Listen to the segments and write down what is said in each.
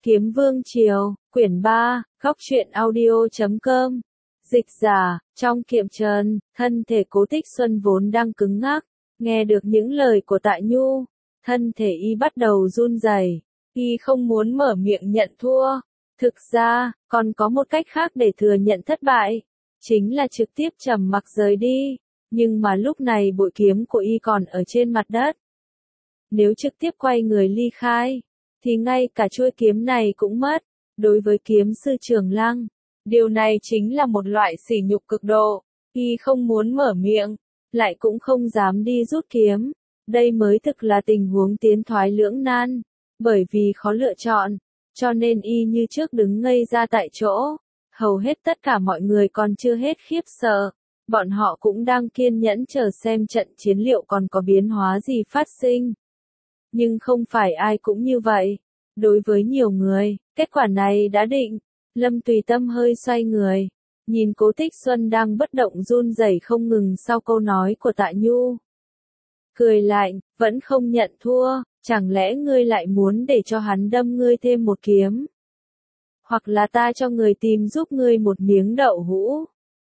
Kiếm Vương Triều, quyển 3, góc truyện audio.com. Dịch giả, trong kiệm trần, thân thể Cố Tích Xuân vốn đang cứng ngắc, nghe được những lời của Tạ Nhu, thân thể y bắt đầu run rẩy. Y không muốn mở miệng nhận thua. Thực ra, còn có một cách khác để thừa nhận thất bại, chính là trực tiếp trầm mặc rời đi. Nhưng mà lúc này bội kiếm của y còn ở trên mặt đất. Nếu trực tiếp quay người ly khai, thì ngay cả chuôi kiếm này cũng mất. Đối với kiếm sư Trường Lăng, điều này chính là một loại sỉ nhục cực độ. Y không muốn mở miệng, lại cũng không dám đi rút kiếm. Đây mới thực là tình huống tiến thoái lưỡng nan. Bởi vì khó lựa chọn, cho nên y như trước đứng ngây ra tại chỗ. Hầu hết tất cả mọi người còn chưa hết khiếp sợ. Bọn họ cũng đang kiên nhẫn chờ xem trận chiến liệu còn có biến hóa gì phát sinh. Nhưng không phải ai cũng như vậy. Đối với nhiều người, kết quả này đã định. Lâm Tùy Tâm hơi xoay người, nhìn Cố Tích Xuân đang bất động run rẩy không ngừng sau câu nói của Tạ Nhu. Cười lạnh, vẫn không nhận thua, chẳng lẽ ngươi lại muốn để cho hắn đâm ngươi thêm một kiếm? Hoặc là ta cho người tìm giúp ngươi một miếng đậu hũ?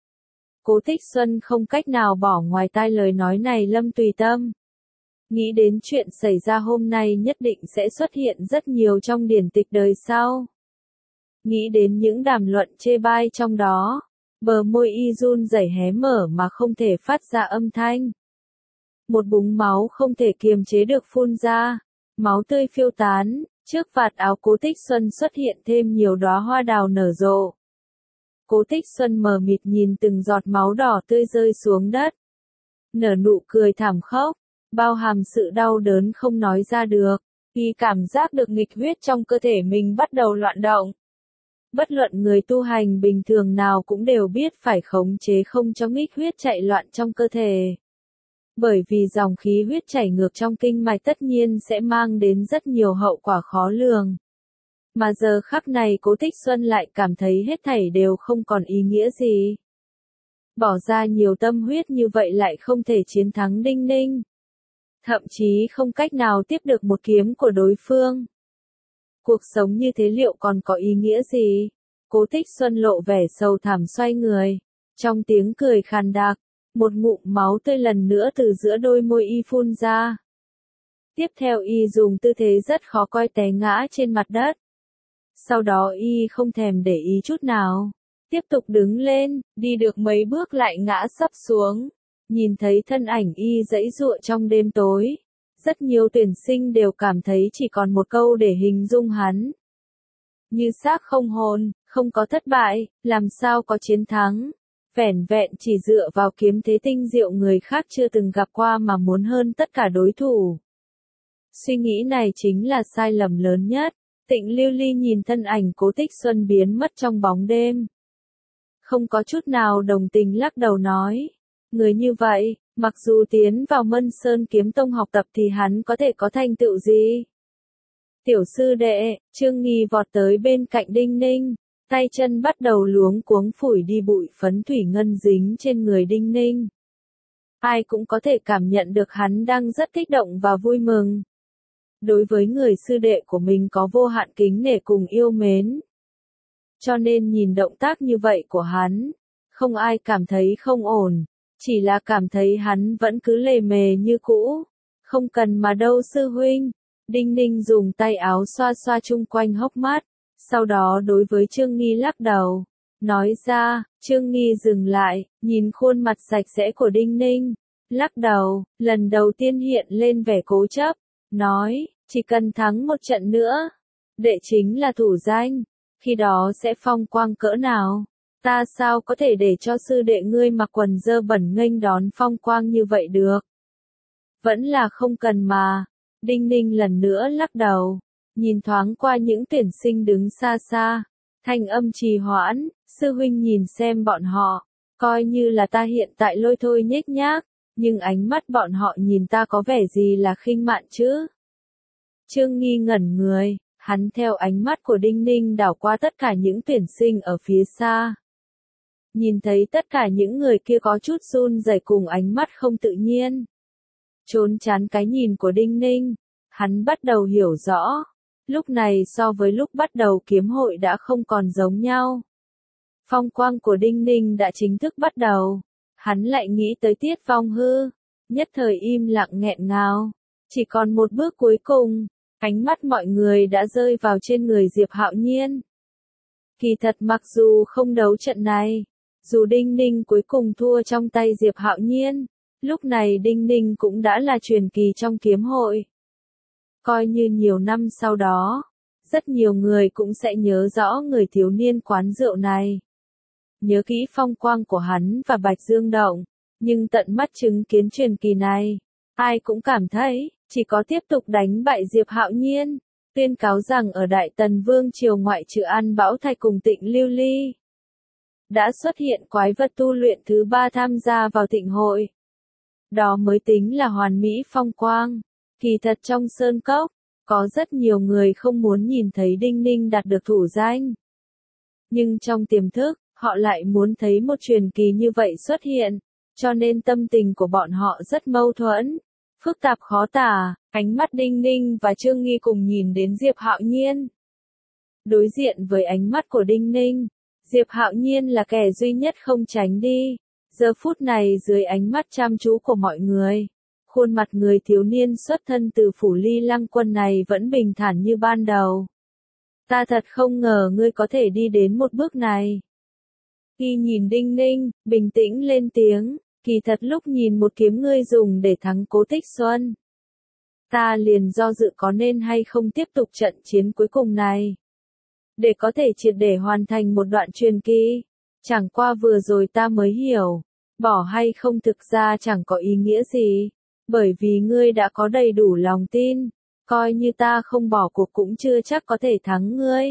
Cố Tích Xuân không cách nào bỏ ngoài tai lời nói này Lâm Tùy Tâm. Nghĩ đến chuyện xảy ra hôm nay nhất định sẽ xuất hiện rất nhiều trong điển tịch đời sau. Nghĩ đến những đàm luận chê bai trong đó, bờ môi y run rẩy hé mở mà không thể phát ra âm thanh. Một búng máu không thể kiềm chế được phun ra, máu tươi phiêu tán, trước vạt áo Cố Tích Xuân xuất hiện thêm nhiều đóa hoa đào nở rộ. Cố Tích Xuân mờ mịt nhìn từng giọt máu đỏ tươi rơi xuống đất. Nở nụ cười thảm khốc, bao hàm sự đau đớn không nói ra được. Y cảm giác được nghịch huyết trong cơ thể mình bắt đầu loạn động. Bất luận người tu hành bình thường nào cũng đều biết phải khống chế không cho nghịch huyết chạy loạn trong cơ thể. Bởi vì dòng khí huyết chảy ngược trong kinh mạch tất nhiên sẽ mang đến rất nhiều hậu quả khó lường. Mà giờ khắc này Cố Tích Xuân lại cảm thấy hết thảy đều không còn ý nghĩa gì. Bỏ ra nhiều tâm huyết như vậy lại không thể chiến thắng Đinh Ninh. Thậm chí không cách nào tiếp được một kiếm của đối phương. Cuộc sống như thế liệu còn có ý nghĩa gì? Cố Tích Xuân lộ vẻ sầu thảm xoay người. Trong tiếng cười khàn đặc, một ngụm máu tươi lần nữa từ giữa đôi môi y phun ra. Tiếp theo y dùng tư thế rất khó coi té ngã trên mặt đất. Sau đó y không thèm để ý chút nào. Tiếp tục đứng lên, đi được mấy bước lại ngã sấp xuống. Nhìn thấy thân ảnh y giãy giụa trong đêm tối. Rất nhiều tuyển sinh đều cảm thấy chỉ còn một câu để hình dung hắn. Như xác không hồn, không có thất bại, làm sao có chiến thắng. Vẻn vẹn chỉ dựa vào kiếm thế tinh diệu người khác chưa từng gặp qua mà muốn hơn tất cả đối thủ. Suy nghĩ này chính là sai lầm lớn nhất. Tịnh Lưu Ly nhìn thân ảnh Cố Tích Xuân biến mất trong bóng đêm. Không có chút nào đồng tình lắc đầu nói. Người như vậy, mặc dù tiến vào Mân Sơn Kiếm Tông học tập thì hắn có thể có thành tựu gì? Tiểu sư đệ, Trương Nghi vọt tới bên cạnh Đinh Ninh, tay chân bắt đầu luống cuống phủi đi bụi phấn thủy ngân dính trên người Đinh Ninh. Ai cũng có thể cảm nhận được hắn đang rất kích động và vui mừng. Đối với người sư đệ của mình có vô hạn kính nể cùng yêu mến. Cho nên nhìn động tác như vậy của hắn, không ai cảm thấy không ổn. Chỉ là cảm thấy hắn vẫn cứ lề mề như cũ. Không cần mà đâu sư huynh. Đinh Ninh dùng tay áo xoa xoa chung quanh hốc mắt. Sau đó đối với Trương Nghi lắc đầu. Nói ra, Trương Nghi dừng lại, nhìn khuôn mặt sạch sẽ của Đinh Ninh. Lắc đầu, lần đầu tiên hiện lên vẻ cố chấp. Nói, chỉ cần thắng một trận nữa. Đệ chính là thủ danh. Khi đó sẽ phong quang cỡ nào? Ta sao có thể để cho sư đệ ngươi mặc quần dơ bẩn nghênh đón phong quang như vậy được? Vẫn là không cần mà. Đinh Ninh lần nữa lắc đầu. Nhìn thoáng qua những tuyển sinh đứng xa xa. Thanh âm trì hoãn, sư huynh nhìn xem bọn họ. Coi như là ta hiện tại lôi thôi nhếch nhác. Nhưng ánh mắt bọn họ nhìn ta có vẻ gì là khinh mạn chứ? Trương Nghi ngẩn người. Hắn theo ánh mắt của Đinh Ninh đảo qua tất cả những tuyển sinh ở phía xa. Nhìn thấy tất cả những người kia có chút run rẩy cùng ánh mắt không tự nhiên. Trốn tránh cái nhìn của Đinh Ninh, hắn bắt đầu hiểu rõ. lúc này so với lúc bắt đầu kiếm hội đã không còn giống nhau. Phong quang của Đinh Ninh đã chính thức bắt đầu. Hắn lại nghĩ tới Tiết Phong Hư, nhất thời im lặng nghẹn ngào. Chỉ còn một bước cuối cùng, ánh mắt mọi người đã rơi vào trên người Diệp Hạo Nhiên. Kỳ thật mặc dù không đấu trận này, dù Đinh Ninh cuối cùng thua trong tay Diệp Hạo Nhiên, lúc này Đinh Ninh cũng đã là truyền kỳ trong kiếm hội. Coi như nhiều năm sau đó, rất nhiều người cũng sẽ nhớ rõ người thiếu niên quán rượu này. Nhớ kỹ phong quang của hắn và Bạch Dương Động, nhưng tận mắt chứng kiến truyền kỳ này, ai cũng cảm thấy, chỉ có tiếp tục đánh bại Diệp Hạo Nhiên, tuyên cáo rằng ở Đại Tần Vương triều ngoại trừ An Bảo Thạch cùng Tịnh Lưu Ly, đã xuất hiện quái vật tu luyện thứ 3 tham gia vào thịnh hội. Đó mới tính là hoàn mỹ phong quang. Kỳ thật trong sơn cốc, có rất nhiều người không muốn nhìn thấy Đinh Ninh đạt được thủ danh. Nhưng trong tiềm thức, họ lại muốn thấy một truyền kỳ như vậy xuất hiện, cho nên tâm tình của bọn họ rất mâu thuẫn, phức tạp khó tả. Ánh mắt Đinh Ninh và Trương Nghi cùng nhìn đến Diệp Hạo Nhiên. Đối diện với ánh mắt của Đinh Ninh, Diệp Hạo Nhiên là kẻ duy nhất không tránh đi. Giờ phút này dưới ánh mắt chăm chú của mọi người, khuôn mặt người thiếu niên xuất thân từ phủ Ly Lăng Quân này vẫn bình thản như ban đầu. Ta thật không ngờ ngươi có thể đi đến một bước này. Khi nhìn Đinh Ninh, bình tĩnh lên tiếng, kỳ thật lúc nhìn một kiếm ngươi dùng để thắng Cố Tích Xuân, ta liền do dự có nên hay không tiếp tục trận chiến cuối cùng này. Để có thể triệt để hoàn thành một đoạn truyền kỳ. Chẳng qua vừa rồi ta mới hiểu, bỏ hay không thực ra chẳng có ý nghĩa gì, bởi vì ngươi đã có đầy đủ lòng tin, coi như ta không bỏ cuộc cũng chưa chắc có thể thắng ngươi.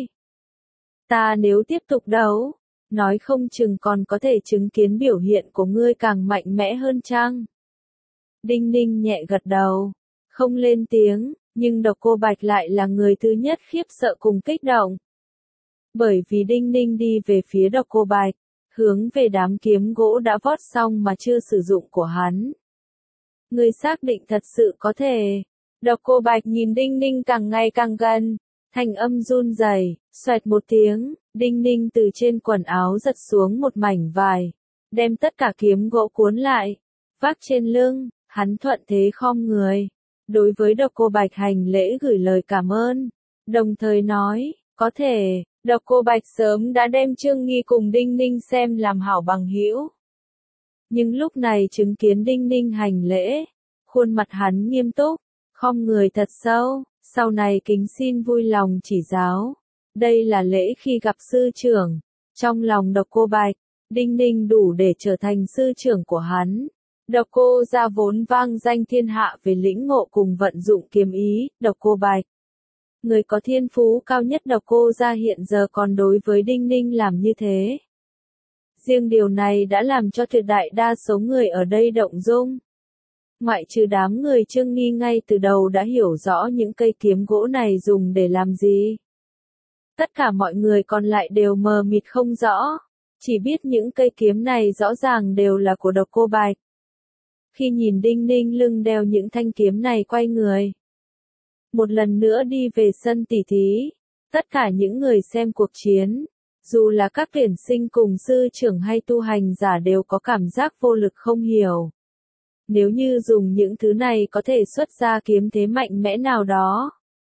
Ta nếu tiếp tục đấu, nói không chừng còn có thể chứng kiến biểu hiện của ngươi càng mạnh mẽ hơn chăng? Đinh Ninh nhẹ gật đầu, không lên tiếng, nhưng Độc Cô Bạch lại là người thứ nhất khiếp sợ cùng kích động. Bởi vì Đinh Ninh đi về phía Độc Cô Bạch, hướng về đám kiếm gỗ đã vót xong mà chưa sử dụng của hắn. Ngươi xác định thật sự có thể. Độc Cô Bạch nhìn Đinh Ninh càng ngày càng gần, thanh âm run rẩy, xoẹt một tiếng, Đinh Ninh từ trên quần áo giật xuống một mảnh vải, đem tất cả kiếm gỗ cuốn lại, vác trên lưng, hắn thuận thế khom người. Đối với Độc Cô Bạch hành lễ gửi lời cảm ơn, đồng thời nói, có thể. Độc Cô Bạch sớm đã đem Trương Nghi cùng Đinh Ninh xem làm hảo bằng hữu. Nhưng lúc này chứng kiến Đinh Ninh hành lễ, khuôn mặt hắn nghiêm túc, khom người thật sâu, sau này kính xin vui lòng chỉ giáo. Đây là lễ khi gặp sư trưởng. Trong lòng Độc Cô Bạch, Đinh Ninh đủ để trở thành sư trưởng của hắn. Độc Cô gia vốn vang danh thiên hạ về lĩnh ngộ cùng vận dụng kiếm ý. Độc Cô Bạch, người có thiên phú cao nhất Độc Cô gia hiện giờ còn đối với Đinh Ninh làm như thế. Riêng điều này đã làm cho tuyệt đại đa số người ở đây động dung. Ngoại trừ đám người Trương Nghi ngay từ đầu đã hiểu rõ những cây kiếm gỗ này dùng để làm gì. Tất cả mọi người còn lại đều mờ mịt không rõ, chỉ biết những cây kiếm này rõ ràng đều là của Độc Cô Bạch. Khi nhìn Đinh Ninh lưng đeo những thanh kiếm này quay người, một lần nữa đi về sân tỉ thí, tất cả những người xem cuộc chiến, dù là các tuyển sinh cùng sư trưởng hay tu hành giả đều có cảm giác vô lực không hiểu. Nếu như dùng những thứ này có thể xuất ra kiếm thế mạnh mẽ nào đó.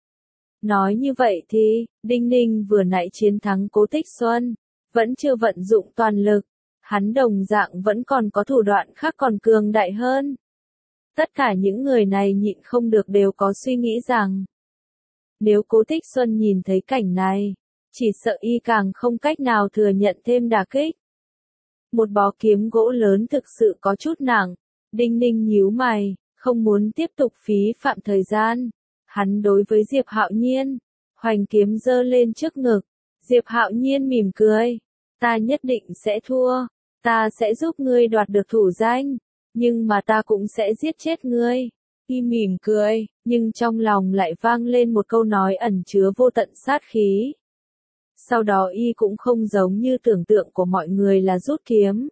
Nói như vậy thì, Đinh Ninh vừa nãy chiến thắng Cố Tích Xuân, vẫn chưa vận dụng toàn lực, hắn đồng dạng vẫn còn có thủ đoạn khác còn cường đại hơn. Tất cả những người này nhịn không được đều có suy nghĩ rằng, nếu Cố Tích Xuân nhìn thấy cảnh này, chỉ sợ y càng không cách nào thừa nhận thêm đả kích. Một bó kiếm gỗ lớn thực sự có chút nặng, Đinh Ninh nhíu mày, không muốn tiếp tục phí phạm thời gian. Hắn đối với Diệp Hạo Nhiên, hoành kiếm giơ lên trước ngực. Diệp Hạo Nhiên mỉm cười, ta nhất định sẽ thua, ta sẽ giúp ngươi đoạt được thủ danh, nhưng mà ta cũng sẽ giết chết ngươi. Y mỉm cười, nhưng trong lòng lại vang lên một câu nói ẩn chứa vô tận sát khí. Sau đó y cũng không giống như tưởng tượng của mọi người là rút kiếm.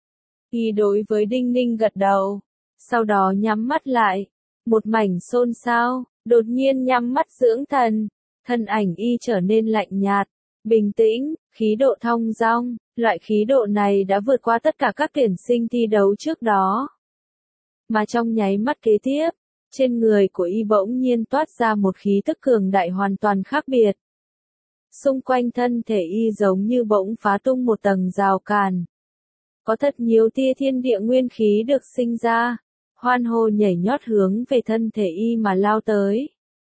Y đối với Đinh Ninh gật đầu, sau đó nhắm mắt lại, một mảnh xôn xao, đột nhiên nhắm mắt dưỡng thần. thân ảnh y trở nên lạnh nhạt, bình tĩnh, khí độ thong dong, loại khí độ này đã vượt qua tất cả các tuyển sinh thi đấu trước đó. Mà trong nháy mắt kế tiếp, trên người của y bỗng nhiên toát ra một khí tức cường đại hoàn toàn khác biệt. Xung quanh thân thể y giống như bỗng phá tung một tầng rào cản. Có thật nhiều tia thiên địa nguyên khí được sinh ra, hoan hô nhảy nhót hướng về thân thể y mà lao tới.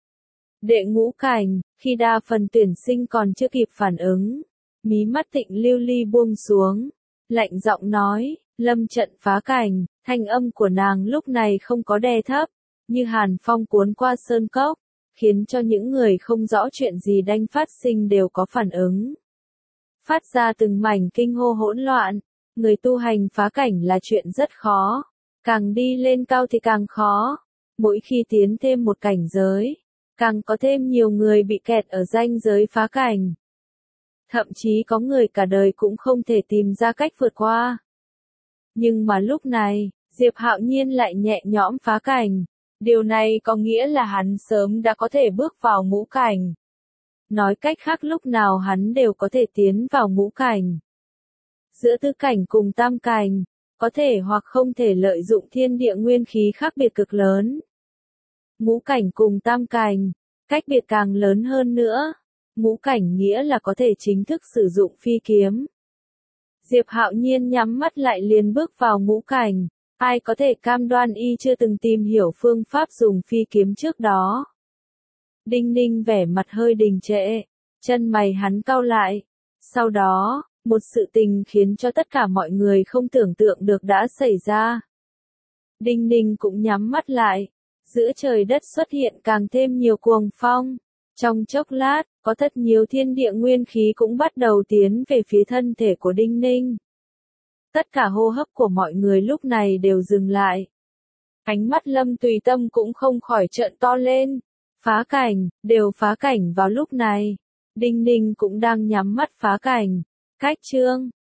Đệ ngũ cảnh, khi đa phần tuyển sinh còn chưa kịp phản ứng, mí mắt Tịnh Lưu Ly buông xuống, lạnh giọng nói, lâm trận phá cảnh, thanh âm của nàng lúc này không có đè thấp, như hàn phong cuốn qua sơn cốc, khiến cho những người không rõ chuyện gì đang phát sinh đều có phản ứng. Phát ra từng mảnh kinh hô hỗn loạn, người tu hành phá cảnh là chuyện rất khó, càng đi lên cao thì càng khó, mỗi khi tiến thêm một cảnh giới, càng có thêm nhiều người bị kẹt ở ranh giới phá cảnh. Thậm chí có người cả đời cũng không thể tìm ra cách vượt qua. Nhưng mà lúc này, Diệp Hạo Nhiên lại nhẹ nhõm phá cảnh. Điều này có nghĩa là hắn sớm đã có thể bước vào ngũ cảnh. Nói cách khác lúc nào hắn đều có thể tiến vào ngũ cảnh. Giữa tứ cảnh cùng tam cảnh, có thể hoặc không thể lợi dụng thiên địa nguyên khí khác biệt cực lớn. Ngũ cảnh cùng tam cảnh, cách biệt càng lớn hơn nữa. Ngũ cảnh nghĩa là có thể chính thức sử dụng phi kiếm. Diệp Hạo Nhiên nhắm mắt lại liền bước vào ngũ cảnh. Ai có thể cam đoan y chưa từng tìm hiểu phương pháp dùng phi kiếm trước đó. Đinh Ninh vẻ mặt hơi đình trệ, chân mày hắn cau lại. Sau đó, một sự tình khiến cho tất cả mọi người không tưởng tượng được đã xảy ra. Đinh Ninh cũng nhắm mắt lại, giữa trời đất xuất hiện càng thêm nhiều cuồng phong. Trong chốc lát, có thật nhiều thiên địa nguyên khí cũng bắt đầu tiến về phía thân thể của Đinh Ninh. Tất cả hô hấp của mọi người lúc này đều dừng lại. Ánh mắt Lâm Tùy Tâm cũng không khỏi trợn to lên. Phá cảnh, đều phá cảnh vào lúc này. Đinh Ninh cũng đang nhắm mắt phá cảnh. Cách chương